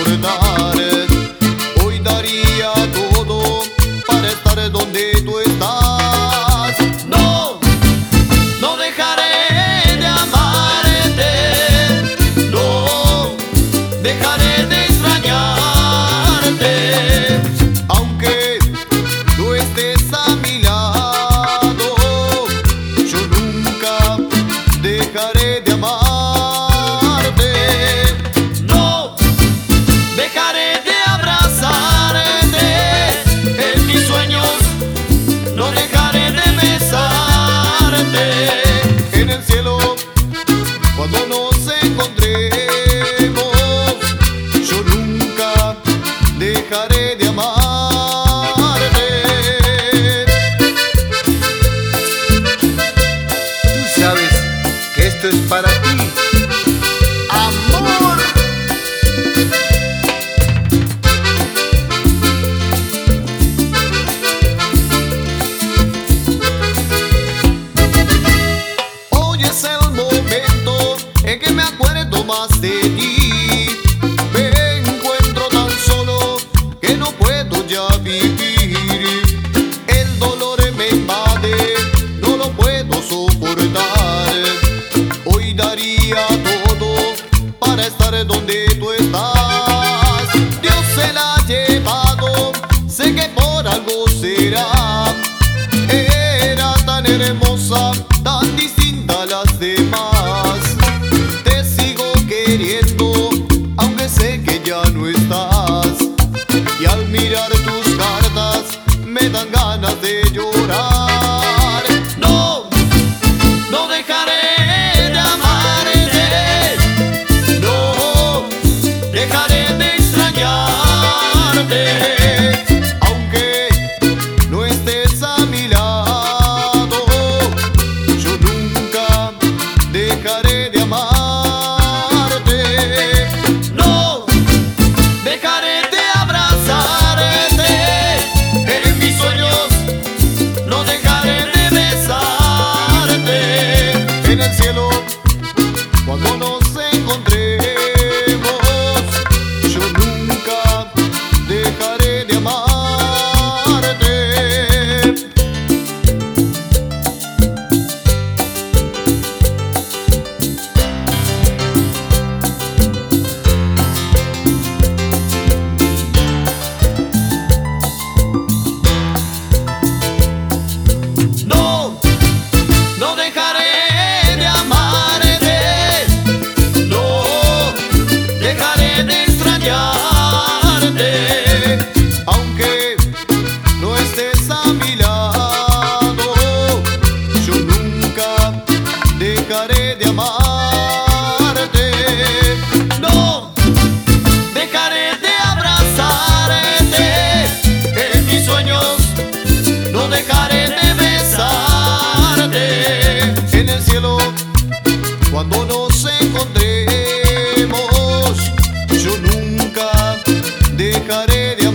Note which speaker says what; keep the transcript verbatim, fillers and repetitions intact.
Speaker 1: soportar. Hoy daría todo para estar donde tú estás. No, no dejaré de amarte. No, dejaré de extrañarte. Aunque tú estés a mi lado, yo nunca dejaré de amarte. No, dejaré de abrazarte. En mis sueños no dejaré de besarte. En el cielo, cuando nos encontremos, yo nunca dejaré de amarte.
Speaker 2: Tú sabes que esto es para ti, amor.
Speaker 1: Hoy es el momento en que me acuerdo más de ti. Me encuentro tan solo que no puedo ya vivir. El dolor me invade, no lo puedo soportar. Hoy daría todo para estar donde tú estás. Dios se la ha llevado, sé que por algo será. Era tan hermosa, tan distinta a las demás. Te sigo queriendo, aunque sé que ya no estás. Y al mirar tus cartas, me dan ganas de llorar. No, no dejaré de amarte. No, dejaré de extrañarte. Aunque no estés a mi lado, yo nunca dejaré de amarte. No, dejaré de abrazarte. En mis sueños no dejaré de besarte. En el cielo, cuando nos encontremos, yo nunca dejaré de amarte. No, no dejaré de amarte. No, dejaré de extrañarte. Aunque no estés a mi lado, yo nunca dejaré de amarte. No, dejaré de abrazarte. En mis sueños no dejaré de besarte. En el cielo, cuando nos encontremos, yo nunca dejaré de